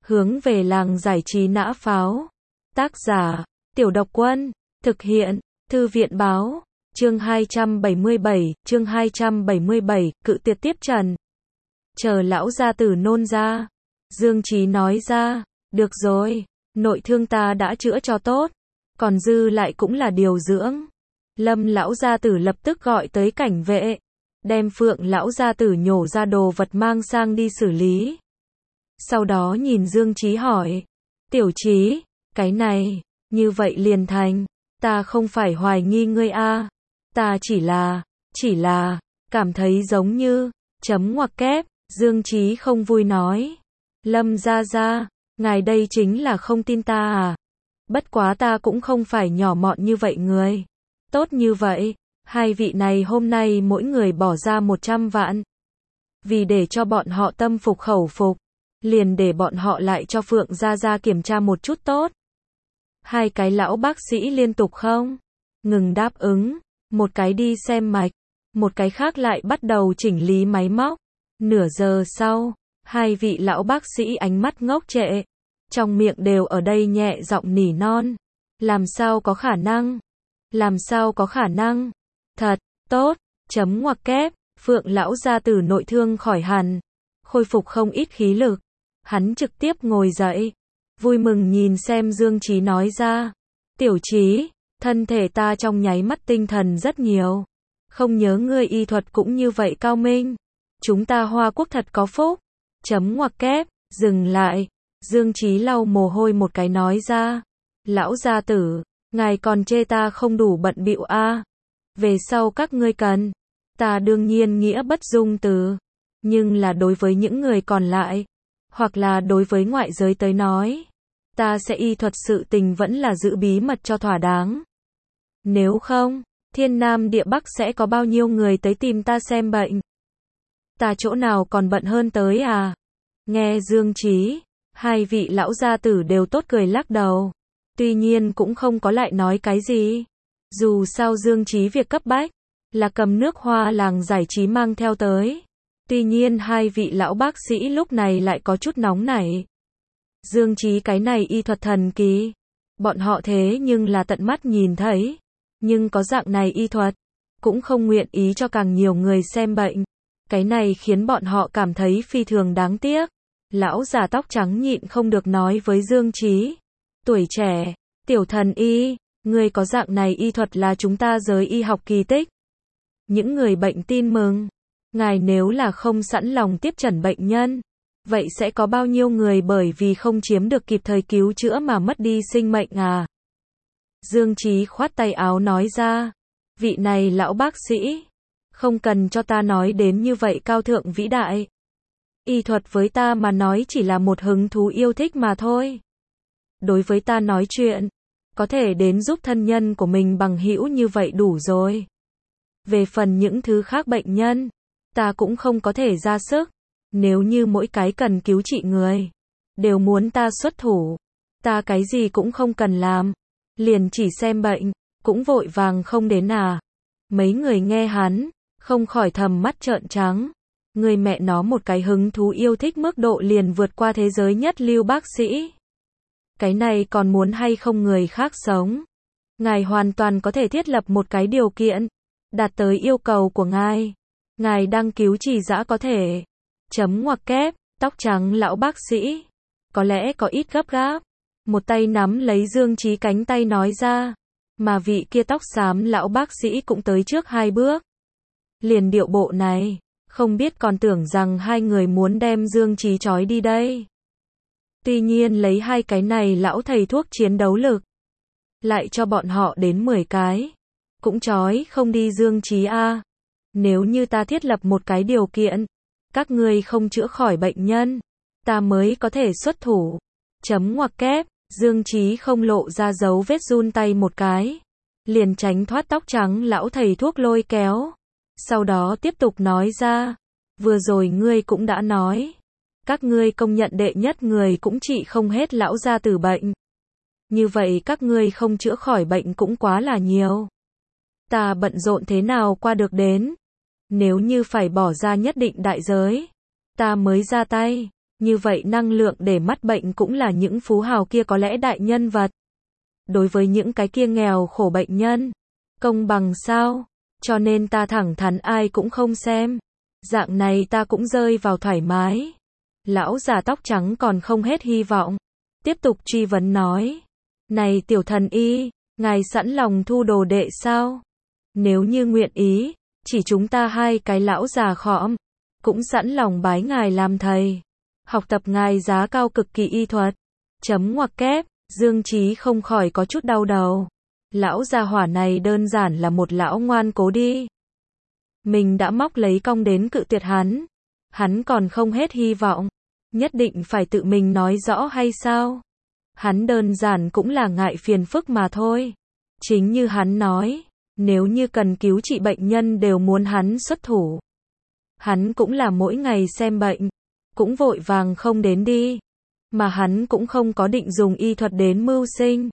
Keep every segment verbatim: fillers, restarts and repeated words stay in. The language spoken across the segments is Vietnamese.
Hướng về làng giải trí nã pháo. Tác giả, Tiểu Độc Quân. Thực hiện, Thư viện báo. Chương hai trăm bảy mươi bảy, chương hai trăm bảy mươi bảy, cự tuyệt tiếp trần. Chờ lão gia tử nôn ra. Dương Chí nói ra, được rồi, nội thương ta đã chữa cho tốt, còn dư lại cũng là điều dưỡng. Lâm lão gia tử lập tức gọi tới cảnh vệ, đem Phượng lão gia tử nhổ ra đồ vật mang sang đi xử lý. Sau đó nhìn Dương Chí hỏi, Tiểu Chí, cái này, như vậy liền thành, ta không phải hoài nghi ngươi a, ta chỉ là, chỉ là, cảm thấy giống như, chấm ngoặc kép, Dương Chí không vui nói, Lâm gia gia, ngài đây chính là không tin ta à, bất quá ta cũng không phải nhỏ mọn như vậy người, tốt như vậy, hai vị này hôm nay mỗi người bỏ ra một trăm vạn, vì để cho bọn họ tâm phục khẩu phục, liền để bọn họ lại cho Phượng gia gia kiểm tra một chút tốt. Hai cái lão bác sĩ liên tục không ngừng đáp ứng, một cái đi xem mạch, một cái khác lại bắt đầu chỉnh lý máy móc. Nửa giờ sau, hai vị lão bác sĩ ánh mắt ngốc trệ, trong miệng đều ở đây nhẹ giọng nỉ non. Làm sao có khả năng? Làm sao có khả năng? Thật, tốt, chấm ngoặc kép, Phượng lão gia tử nội thương khỏi hẳn, khôi phục không ít khí lực. Hắn trực tiếp ngồi dậy, vui mừng nhìn xem Dương Chí nói ra, Tiểu Chí, thân thể ta trong nháy mắt tinh thần rất nhiều, không nhớ ngươi y thuật cũng như vậy cao minh, chúng ta Hoa Quốc thật có phúc, chấm ngoặc kép, dừng lại, Dương Chí lau mồ hôi một cái nói ra, lão gia tử, ngài còn chê ta không đủ bận bịu a, về sau các ngươi cần, ta đương nhiên nghĩa bất dung từ, nhưng là đối với những người còn lại, hoặc là đối với ngoại giới tới nói, ta sẽ y thuật sự tình vẫn là giữ bí mật cho thỏa đáng. Nếu không, thiên nam địa bắc sẽ có bao nhiêu người tới tìm ta xem bệnh. Ta chỗ nào còn bận hơn tới à? Nghe Dương Chí, hai vị lão gia tử đều tốt cười lắc đầu. Tuy nhiên cũng không có lại nói cái gì. Dù sao Dương Chí việc cấp bách, là cầm nước hoa làng giải trí mang theo tới. Tuy nhiên hai vị lão bác sĩ lúc này lại có chút nóng nảy. Dương Chí cái này y thuật thần kỳ, bọn họ thế nhưng là tận mắt nhìn thấy, nhưng có dạng này y thuật, cũng không nguyện ý cho càng nhiều người xem bệnh. Cái này khiến bọn họ cảm thấy phi thường đáng tiếc. Lão già tóc trắng nhịn không được nói với Dương Chí, tuổi trẻ, tiểu thần y, người có dạng này y thuật là chúng ta giới y học kỳ tích. Những người bệnh tin mừng. Ngài nếu là không sẵn lòng tiếp trần bệnh nhân, vậy sẽ có bao nhiêu người bởi vì không chiếm được kịp thời cứu chữa mà mất đi sinh mệnh à? Dương Chí khoát tay áo nói ra, vị này lão bác sĩ, không cần cho ta nói đến như vậy cao thượng vĩ đại. Y thuật với ta mà nói chỉ là một hứng thú yêu thích mà thôi. Đối với ta nói chuyện, có thể đến giúp thân nhân của mình bằng hữu như vậy đủ rồi. Về phần những thứ khác bệnh nhân, ta cũng không có thể ra sức, nếu như mỗi cái cần cứu trị người, đều muốn ta xuất thủ, ta cái gì cũng không cần làm, liền chỉ xem bệnh, cũng vội vàng không đến à. Mấy người nghe hắn, không khỏi thầm mắt trợn trắng, người mẹ nó một cái hứng thú yêu thích mức độ liền vượt qua thế giới nhất lưu bác sĩ. Cái này còn muốn hay không người khác sống. Ngài hoàn toàn có thể thiết lập một cái điều kiện, đạt tới yêu cầu của ngài. Ngài đang cứu trì dã có thể. Chấm ngoặc kép, tóc trắng lão bác sĩ. Có lẽ có ít gấp gáp. Một tay nắm lấy Dương Chí cánh tay nói ra. Mà vị kia tóc xám lão bác sĩ cũng tới trước hai bước. Liền điệu bộ này, không biết còn tưởng rằng hai người muốn đem Dương Chí trói đi đây. Tuy nhiên lấy hai cái này lão thầy thuốc chiến đấu lực, lại cho bọn họ đến mười cái, cũng trói không đi Dương Chí a. Nếu như ta thiết lập một cái điều kiện, các ngươi không chữa khỏi bệnh nhân, ta mới có thể xuất thủ. Chấm ngoặc kép, Dương Chí không lộ ra dấu vết run tay một cái, liền tránh thoát tóc trắng lão thầy thuốc lôi kéo. Sau đó tiếp tục nói ra, vừa rồi ngươi cũng đã nói, các ngươi công nhận đệ nhất người cũng trị không hết lão gia tử bệnh. Như vậy các ngươi không chữa khỏi bệnh cũng quá là nhiều. Ta bận rộn thế nào qua được đến? Nếu như phải bỏ ra nhất định đại giới, ta mới ra tay. Như vậy năng lượng để mắt bệnh cũng là những phú hào kia có lẽ đại nhân vật. Đối với những cái kia nghèo khổ bệnh nhân, công bằng sao? Cho nên ta thẳng thắn ai cũng không xem. Dạng này ta cũng rơi vào thoải mái. Lão già tóc trắng còn không hết hy vọng. Tiếp tục truy vấn nói. Này tiểu thần y, ngài sẵn lòng thu đồ đệ sao? Nếu như nguyện ý, chỉ chúng ta hai cái lão già khõm, cũng sẵn lòng bái ngài làm thầy. Học tập ngài giá cao cực kỳ y thuật. Chấm ngoặc kép, Dương Chí không khỏi có chút đau đầu. Lão gia hỏa này đơn giản là một lão ngoan cố đi. Mình đã móc lấy cong đến cự tuyệt hắn. Hắn còn không hết hy vọng. Nhất định phải tự mình nói rõ hay sao? Hắn đơn giản cũng là ngại phiền phức mà thôi. Chính như hắn nói, nếu như cần cứu trị bệnh nhân đều muốn hắn xuất thủ. Hắn cũng là mỗi ngày xem bệnh, cũng vội vàng không đến đi. Mà hắn cũng không có định dùng y thuật đến mưu sinh.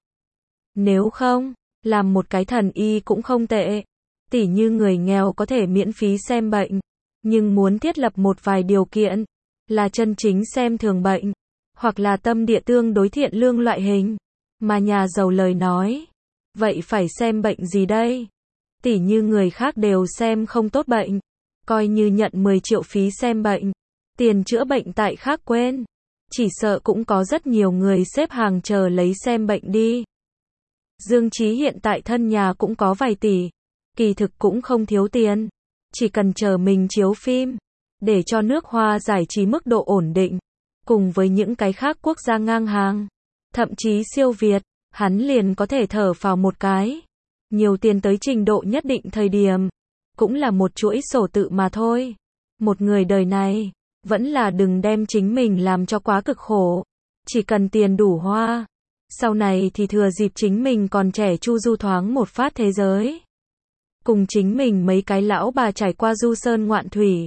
Nếu không, làm một cái thần y cũng không tệ. Tỉ như người nghèo có thể miễn phí xem bệnh, nhưng muốn thiết lập một vài điều kiện, là chân chính xem thường bệnh, hoặc là tâm địa tương đối thiện lương loại hình, mà nhà giàu lời nói. Vậy phải xem bệnh gì đây? Tỉ như người khác đều xem không tốt bệnh, coi như nhận mười triệu phí xem bệnh, tiền chữa bệnh tại khác quên. Chỉ sợ cũng có rất nhiều người xếp hàng chờ lấy xem bệnh đi. Dương Chí hiện tại thân nhà cũng có vài tỷ, kỳ thực cũng không thiếu tiền, chỉ cần chờ mình chiếu phim, để cho nước Hoa giải trí mức độ ổn định, cùng với những cái khác quốc gia ngang hàng, thậm chí siêu Việt, hắn liền có thể thở phào một cái. Nhiều tiền tới trình độ nhất định thời điểm, cũng là một chuỗi sổ tự mà thôi. Một người đời này, vẫn là đừng đem chính mình làm cho quá cực khổ, chỉ cần tiền đủ hoa. Sau này thì thừa dịp chính mình còn trẻ chu du thoáng một phát thế giới. Cùng chính mình mấy cái lão bà trải qua du sơn ngoạn thủy.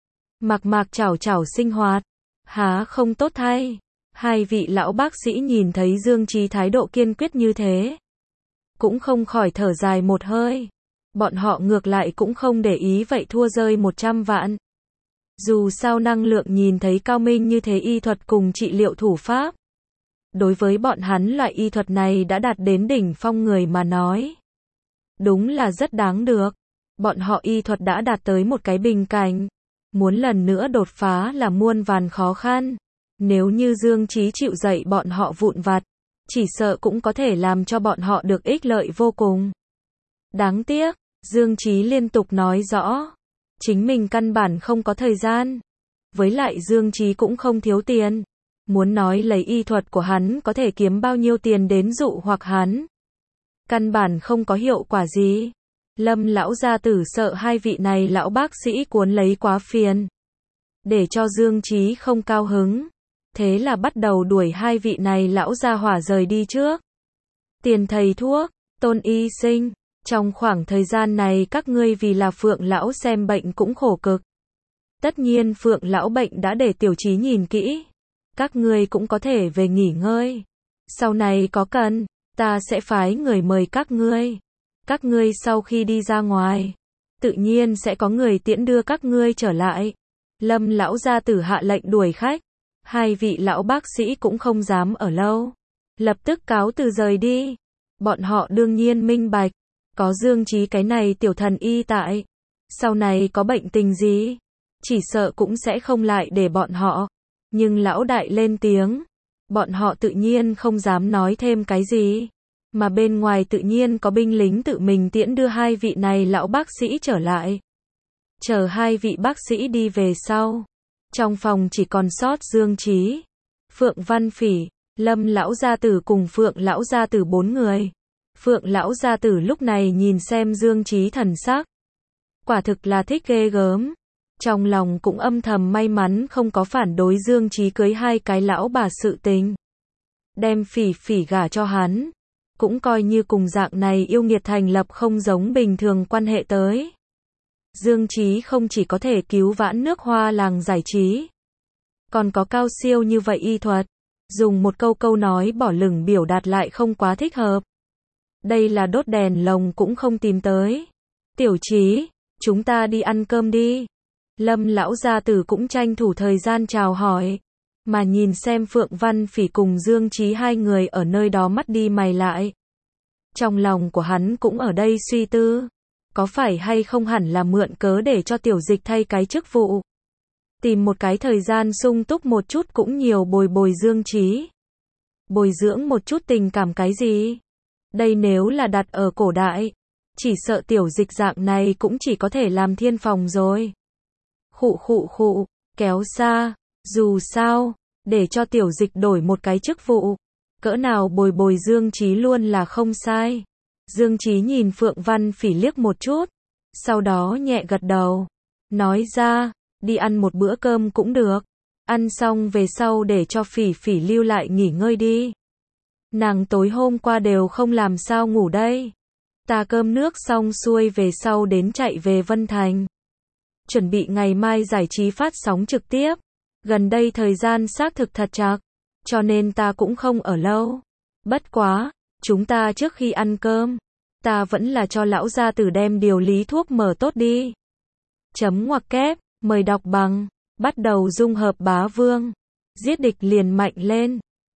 Mạc mạc chảo chảo sinh hoạt. Há không tốt thay. Hai vị lão bác sĩ nhìn thấy Dương Chí thái độ kiên quyết như thế, cũng không khỏi thở dài một hơi. Bọn họ ngược lại cũng không để ý vậy thua rơi một trăm vạn. Dù sao năng lượng nhìn thấy cao minh như thế y thuật cùng trị liệu thủ pháp. Đối với bọn hắn loại y thuật này đã đạt đến đỉnh phong người mà nói. Đúng là rất đáng được. Bọn họ y thuật đã đạt tới một cái bình cảnh. Muốn lần nữa đột phá là muôn vàn khó khăn. Nếu như Dương Chí chịu dạy bọn họ vụn vặt, chỉ sợ cũng có thể làm cho bọn họ được ích lợi vô cùng. Đáng tiếc, Dương Chí liên tục nói rõ. Chính mình căn bản không có thời gian. Với lại Dương Chí cũng không thiếu tiền. Muốn nói lấy y thuật của hắn có thể kiếm bao nhiêu tiền đến dụ hoặc hắn. Căn bản không có hiệu quả gì. Lâm lão gia tử sợ hai vị này lão bác sĩ cuốn lấy quá phiền. Để cho Dương Chí không cao hứng. Thế là bắt đầu đuổi hai vị này lão gia hỏa rời đi trước. Tiền thầy thuốc, Tôn y sinh. Trong khoảng thời gian này các ngươi vì là Phượng lão xem bệnh cũng khổ cực. Tất nhiên Phượng lão bệnh đã để Tiểu Chí nhìn kỹ. Các ngươi cũng có thể về nghỉ ngơi. Sau này có cần, ta sẽ phái người mời các ngươi. Các ngươi sau khi đi ra ngoài, tự nhiên sẽ có người tiễn đưa các ngươi trở lại. Lâm lão gia tử hạ lệnh đuổi khách. Hai vị lão bác sĩ cũng không dám ở lâu. Lập tức cáo từ rời đi. Bọn họ đương nhiên minh bạch. Có Dương Chí cái này tiểu thần y tại. Sau này có bệnh tình gì, chỉ sợ cũng sẽ không lại để bọn họ. Nhưng lão đại lên tiếng. Bọn họ tự nhiên không dám nói thêm cái gì. Mà bên ngoài tự nhiên có binh lính tự mình tiễn đưa hai vị này lão bác sĩ trở lại. Chờ hai vị bác sĩ đi về sau. Trong phòng chỉ còn sót Dương Chí, Phượng Văn Phỉ, Lâm lão gia tử cùng Phượng lão gia tử bốn người. Phượng lão gia tử lúc này nhìn xem Dương Chí thần sắc. Quả thực là thích ghê gớm. Trong lòng cũng âm thầm may mắn không có phản đối Dương Chí cưới hai cái lão bà sự tình. Đem Phỉ Phỉ gả cho hắn. Cũng coi như cùng dạng này yêu nghiệt thành lập không giống bình thường quan hệ tới. Dương Chí không chỉ có thể cứu vãn nước Hoa làng giải trí. Còn có cao siêu như vậy y thuật. Dùng một câu câu nói bỏ lửng biểu đạt lại không quá thích hợp. Đây là đốt đèn lồng cũng không tìm tới. Tiểu Chí, chúng ta đi ăn cơm đi. Lâm lão gia tử cũng tranh thủ thời gian chào hỏi. mà nhìn xem Phượng Văn Phỉ cùng Dương Chí hai người ở nơi đó mắt đi mày lại. Trong lòng của hắn cũng ở đây suy tư, có phải hay không hẳn là mượn cớ để cho Tiểu Dịch thay cái chức vụ. Tìm một cái thời gian sung túc một chút cũng nhiều bồi bồi Dương Chí. Bồi dưỡng một chút tình cảm cái gì? Đây nếu là đặt ở cổ đại, chỉ sợ Tiểu Dịch dạng này cũng chỉ có thể làm thiên phòng rồi. Khụ khụ khụ, kéo xa, dù sao, để cho Tiểu Dịch đổi một cái chức vụ, cỡ nào bồi bồi Dương Chí luôn là không sai. Dương Chí nhìn Phượng Văn Phỉ liếc một chút, sau đó nhẹ gật đầu, nói ra, đi ăn một bữa cơm cũng được, ăn xong về sau để cho Phỉ Phỉ lưu lại nghỉ ngơi đi. Nàng tối hôm qua đều không làm sao ngủ đây. Ta cơm nước xong xuôi về sau đến chạy về Vân Thành. Chuẩn bị ngày mai giải trí phát sóng trực tiếp. Gần đây thời gian xác thực thật chặt, cho nên ta cũng không ở lâu. Bất quá, chúng ta trước khi ăn cơm, ta vẫn là cho lão gia tử đem điều lý thuốc mở tốt đi. Chấm ngoặc kép, mời đọc bằng, bắt đầu dung hợp bá vương. Giết địch liền mạnh lên.